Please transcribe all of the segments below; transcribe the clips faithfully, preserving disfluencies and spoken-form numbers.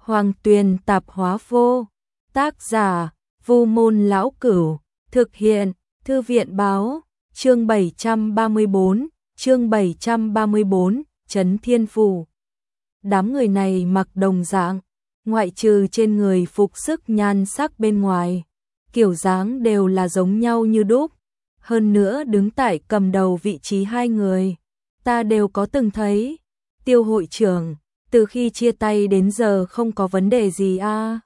Hoàng Tuyền Tạp Hóa Vô. Tác giả: Vu Môn Lão Cửu. Thực hiện: Thư viện Báo. Chương bảy trăm ba mươi bốn, chương bảy trăm ba mươi bốn, Trấn Thiên Phủ. Đám người này mặc đồng dạng, ngoại trừ trên người phục sức nhan sắc bên ngoài, kiểu dáng đều là giống nhau như đúc. Hơn nữa đứng tại cầm đầu vị trí hai người, ta đều có từng thấy. Tiêu hội trưởng, từ khi chia tay đến giờ không có vấn đề gì a? À?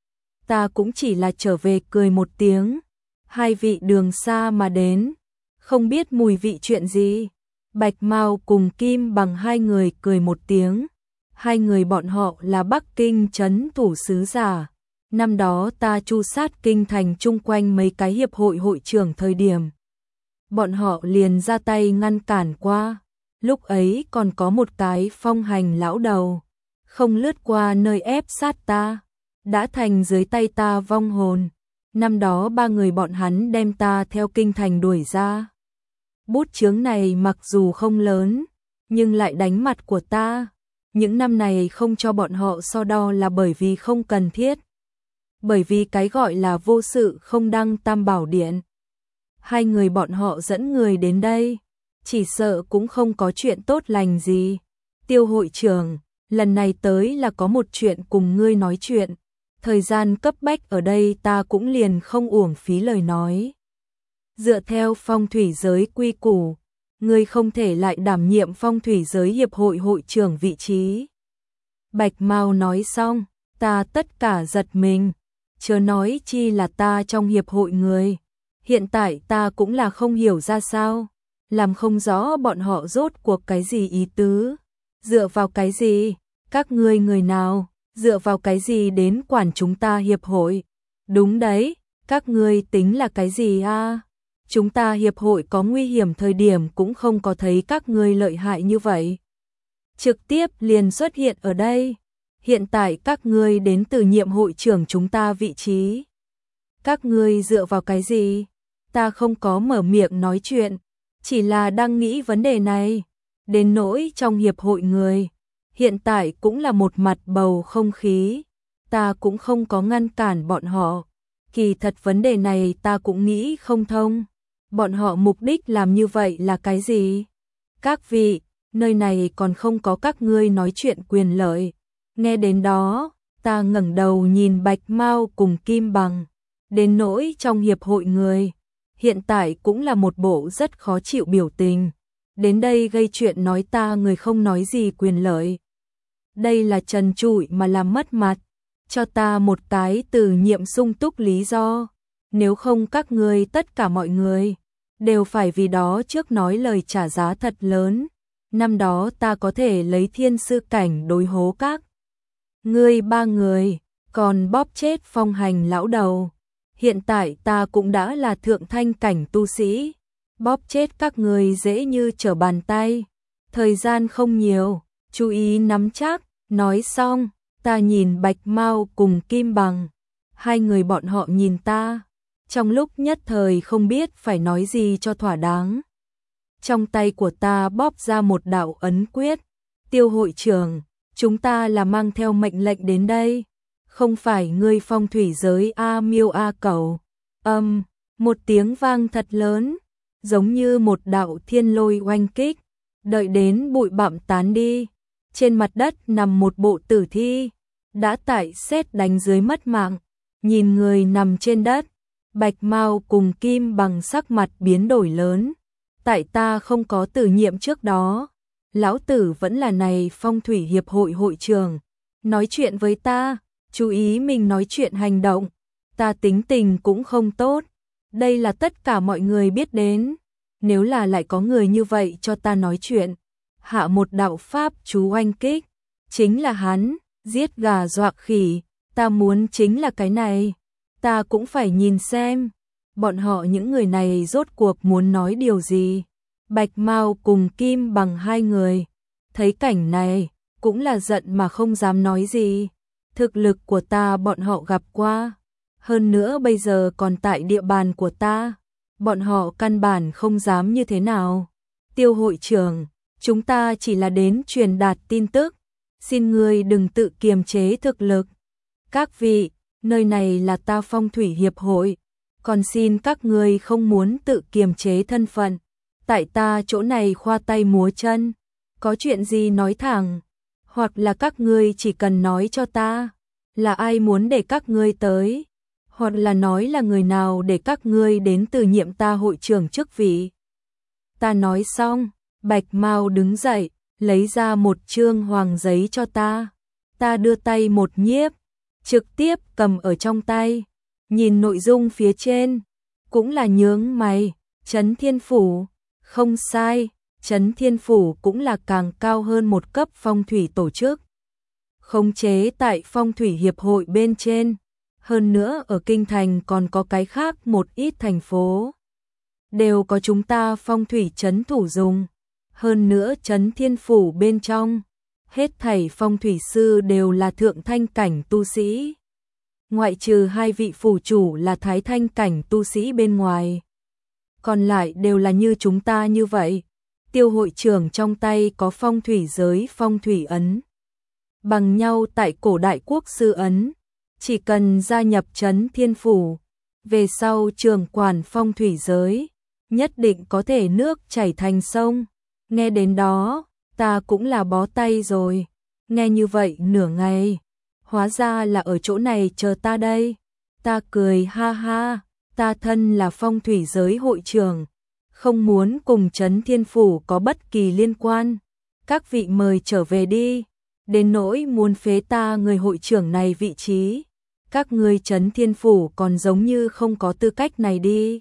Ta cũng chỉ là trở về cười một tiếng. Hai vị đường xa mà đến, không biết mùi vị chuyện gì. Bạch Mao cùng Kim Bằng hai người cười một tiếng. Hai người bọn họ là Bắc Kinh trấn thủ sứ giả. Năm đó ta chu sát kinh thành chung quanh mấy cái hiệp hội hội trưởng thời điểm, bọn họ liền ra tay ngăn cản qua. Lúc ấy còn có một cái phong hành lão đầu, không lướt qua nơi ép sát ta, đã thành dưới tay ta vong hồn. Năm đó ba người bọn hắn đem ta theo kinh thành đuổi ra. Bút chướng này mặc dù không lớn, nhưng lại đánh mặt của ta. Những năm này không cho bọn họ so đo là bởi vì không cần thiết. Bởi vì cái gọi là vô sự không đăng tam bảo điện. Hai người bọn họ dẫn người đến đây, chỉ sợ cũng không có chuyện tốt lành gì. Tiêu hội trưởng, lần này tới là có một chuyện cùng ngươi nói chuyện. Thời gian cấp bách ở đây ta cũng liền không uổng phí lời nói. Dựa theo phong thủy giới quy củ, ngươi không thể lại đảm nhiệm phong thủy giới hiệp hội hội trưởng vị trí. Bạch Mao nói xong, ta tất cả giật mình, chớ nói chi là ta trong hiệp hội người. Hiện tại ta cũng là không hiểu ra sao, làm không rõ bọn họ rốt cuộc cái gì ý tứ. Dựa vào cái gì, các ngươi người nào, dựa vào cái gì đến quản chúng ta hiệp hội? Đúng đấy, các ngươi tính là cái gì a? À? Chúng ta hiệp hội có nguy hiểm thời điểm cũng không có thấy các ngươi lợi hại như vậy. Trực tiếp liền xuất hiện ở đây. Hiện tại các ngươi đến từ nhiệm hội trưởng chúng ta vị trí. Các ngươi dựa vào cái gì? Ta không có mở miệng nói chuyện, chỉ là đang nghĩ vấn đề này. Đến nỗi trong hiệp hội người, hiện tại cũng là một mặt bầu không khí. Ta cũng không có ngăn cản bọn họ. Kỳ thật vấn đề này ta cũng nghĩ không thông. Bọn họ mục đích làm như vậy là cái gì? Các vị, nơi này còn không có các ngươi nói chuyện quyền lợi. Nghe đến đó, ta ngẩng đầu nhìn Bạch Mao cùng Kim Bằng. Đến nỗi trong hiệp hội người, hiện tại cũng là một bộ rất khó chịu biểu tình. Đến đây gây chuyện nói ta người không nói gì quyền lợi. Đây là trần trụi mà làm mất mặt. Cho ta một cái từ nhiệm sung túc lý do. Nếu không các ngươi tất cả mọi người đều phải vì đó trước nói lời trả giá thật lớn. Năm đó ta có thể lấy thiên sư cảnh đối hố các ngươi ba người, còn bóp chết phong hành lão đầu. Hiện tại ta cũng đã là thượng thanh cảnh tu sĩ, bóp chết các ngươi dễ như trở bàn tay. Thời gian không nhiều, chú ý nắm chắc. Nói xong, ta nhìn Bạch Mao cùng Kim Bằng. Hai người bọn họ nhìn ta, trong lúc nhất thời không biết phải nói gì cho thỏa đáng. Trong tay của ta bóp ra một đạo ấn quyết. Tiêu hội trưởng, chúng ta là mang theo mệnh lệnh đến đây, không phải ngươi phong thủy giới A Miêu A Cẩu. Âm, um, một tiếng vang thật lớn, giống như một đạo thiên lôi oanh kích. Đợi đến bụi bặm tán đi, trên mặt đất nằm một bộ tử thi, đã tại sét đánh dưới mất mạng. Nhìn người nằm trên đất, Bạch Mao cùng Kim Bằng sắc mặt biến đổi lớn. Tại ta không có tử nhiệm trước đó, lão tử vẫn là này phong thủy hiệp hội hội trưởng. Nói chuyện với ta, chú ý mình nói chuyện hành động. Ta tính tình cũng không tốt, đây là tất cả mọi người biết đến. Nếu là lại có người như vậy cho ta nói chuyện, hạ một đạo pháp chú oanh kích, chính là hắn, giết gà dọa khỉ. Ta muốn chính là cái này. Ta cũng phải nhìn xem bọn họ những người này rốt cuộc muốn nói điều gì. Bạch Mao cùng Kim Bằng hai người thấy cảnh này cũng là giận mà không dám nói gì. Thực lực của ta bọn họ gặp qua, hơn nữa bây giờ còn tại địa bàn của ta, bọn họ căn bản không dám như thế nào. Tiêu hội trưởng, chúng ta chỉ là đến truyền đạt tin tức, xin ngươi đừng tự kiềm chế thực lực. Các vị, nơi này là ta Phong thủy hiệp hội, còn xin các ngươi không muốn tự kiềm chế thân phận, tại ta chỗ này khoa tay múa chân, có chuyện gì nói thẳng, hoặc là các ngươi chỉ cần nói cho ta, là ai muốn để các ngươi tới, hoặc là nói là người nào để các ngươi đến từ nhiệm ta hội trưởng chức vị. Ta nói xong, Bạch Mao đứng dậy, lấy ra một chương hoàng giấy cho ta. Ta đưa tay một nhiếp, trực tiếp cầm ở trong tay, nhìn nội dung phía trên, cũng là nhướng mày, Trấn Thiên Phủ, không sai, Trấn Thiên Phủ cũng là càng cao hơn một cấp phong thủy tổ chức. Khống chế tại Phong thủy hiệp hội bên trên, hơn nữa ở kinh thành còn có cái khác một ít thành phố. Đều có chúng ta phong thủy trấn thủ dùng, hơn nữa Trấn Thiên Phủ bên trong, hết thảy phong thủy sư đều là thượng thanh cảnh tu sĩ. Ngoại trừ hai vị phủ chủ là thái thanh cảnh tu sĩ bên ngoài. Còn lại đều là như chúng ta như vậy. Tiêu hội trưởng trong tay có phong thủy giới phong thủy ấn. Bằng nhau tại cổ đại quốc sư ấn. Chỉ cần gia nhập Trấn Thiên Phủ, về sau trưởng quản phong thủy giới, nhất định có thể nước chảy thành sông. Nghe đến đó, ta cũng là bó tay rồi. Nghe như vậy nửa ngày, hóa ra là ở chỗ này chờ ta đây. Ta cười ha ha, ta thân là phong thủy giới hội trưởng, không muốn cùng Trấn Thiên Phủ có bất kỳ liên quan. Các vị mời trở về đi, đến nỗi muốn phế ta người hội trưởng này vị trí. Các ngươi Trấn Thiên Phủ còn giống như không có tư cách này đi.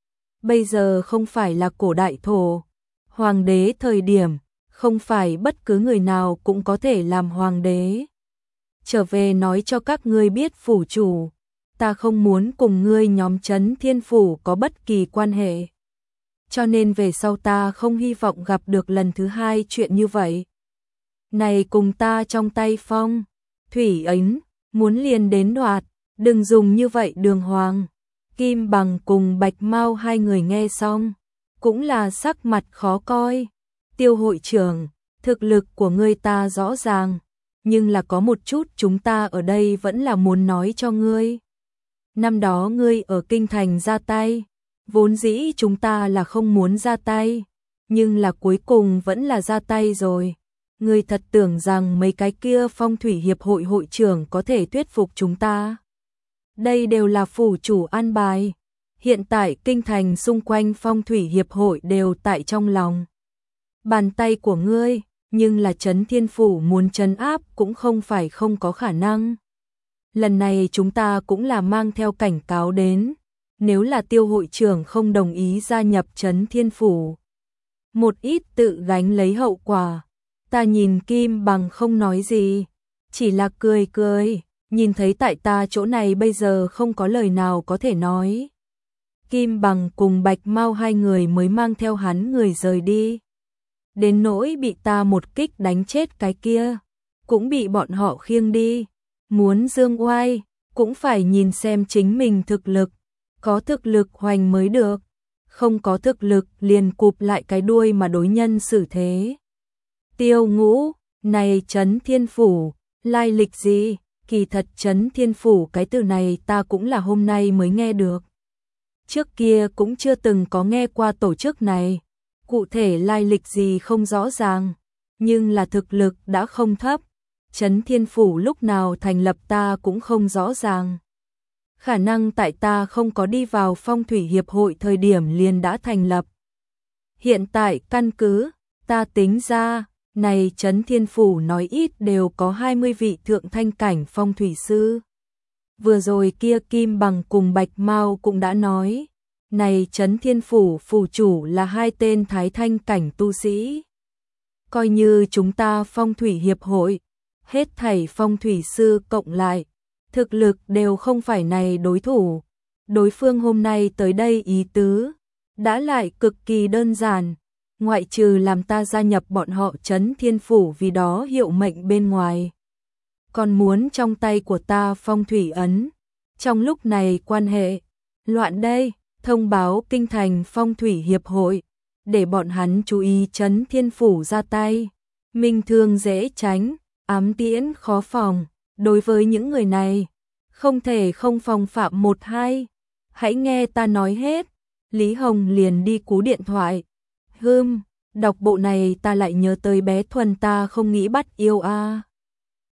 Bây giờ không phải là cổ đại thổ, hoàng đế thời điểm, không phải bất cứ người nào cũng có thể làm hoàng đế. Trở về nói cho các ngươi biết phủ chủ, ta không muốn cùng ngươi nhóm Trấn Thiên Phủ có bất kỳ quan hệ. Cho nên về sau ta không hy vọng gặp được lần thứ hai chuyện như vậy. Này cùng ta trong tay phong, thủy ấn, muốn liền đến đoạt, đừng dùng như vậy đường hoàng. Kim Bằng cùng Bạch Mao hai người nghe xong, cũng là sắc mặt khó coi. Tiêu hội trưởng, thực lực của ngươi ta rõ ràng, nhưng là có một chút chúng ta ở đây vẫn là muốn nói cho ngươi. Năm đó ngươi ở kinh thành ra tay, vốn dĩ chúng ta là không muốn ra tay, nhưng là cuối cùng vẫn là ra tay rồi. Ngươi thật tưởng rằng mấy cái kia phong thủy hiệp hội hội trưởng có thể thuyết phục chúng ta? Đây đều là phủ chủ an bài. Hiện tại kinh thành xung quanh phong thủy hiệp hội đều tại trong lòng bàn tay của ngươi, nhưng là Trấn Thiên Phủ muốn trấn áp cũng không phải không có khả năng. Lần này chúng ta cũng là mang theo cảnh cáo đến, nếu là Tiêu hội trưởng không đồng ý gia nhập Trấn Thiên Phủ, một ít tự gánh lấy hậu quả. Ta nhìn Kim Bằng không nói gì, chỉ là cười cười, nhìn thấy tại ta chỗ này bây giờ không có lời nào có thể nói. Kim Bằng cùng Bạch Mao hai người mới mang theo hắn người rời đi. Đến nỗi bị ta một kích đánh chết cái kia, cũng bị bọn họ khiêng đi. Muốn dương oai, cũng phải nhìn xem chính mình thực lực, có thực lực hoành mới được, không có thực lực liền cụp lại cái đuôi mà đối nhân xử thế. Tiêu Ngũ, này Trấn Thiên Phủ, lai lịch gì? Kỳ thật Trấn Thiên Phủ cái từ này ta cũng là hôm nay mới nghe được. Trước kia cũng chưa từng có nghe qua tổ chức này, cụ thể lai lịch gì không rõ ràng, nhưng là thực lực đã không thấp. Trấn Thiên Phủ lúc nào thành lập ta cũng không rõ ràng. Khả năng tại ta không có đi vào phong thủy hiệp hội thời điểm liền đã thành lập. Hiện tại căn cứ, ta tính ra, này Trấn Thiên Phủ nói ít đều có hai mươi vị thượng thanh cảnh phong thủy sư. Vừa rồi kia Kim Bằng cùng Bạch Mao cũng đã nói, này Trấn Thiên Phủ phủ chủ là hai tên thái thanh cảnh tu sĩ. Coi như chúng ta phong thủy hiệp hội, hết thảy phong thủy sư cộng lại, thực lực đều không phải này đối thủ. Đối phương hôm nay tới đây ý tứ, đã lại cực kỳ đơn giản. Ngoại trừ làm ta gia nhập bọn họ Trấn Thiên Phủ vì đó hiệu mệnh bên ngoài, còn muốn trong tay của ta phong thủy ấn. Trong lúc này quan hệ loạn đây, thông báo kinh thành phong thủy hiệp hội, để bọn hắn chú ý Trấn Thiên Phủ ra tay. Minh thương dễ tránh, ám tiễn khó phòng. Đối với những người này, Không thể không phòng phạm một hai. Hãy nghe ta nói hết. Lý Hồng liền đi cú điện thoại. Hừm, đọc bộ này ta lại nhớ tới bé Thuần ta không nghĩ bắt yêu a. À.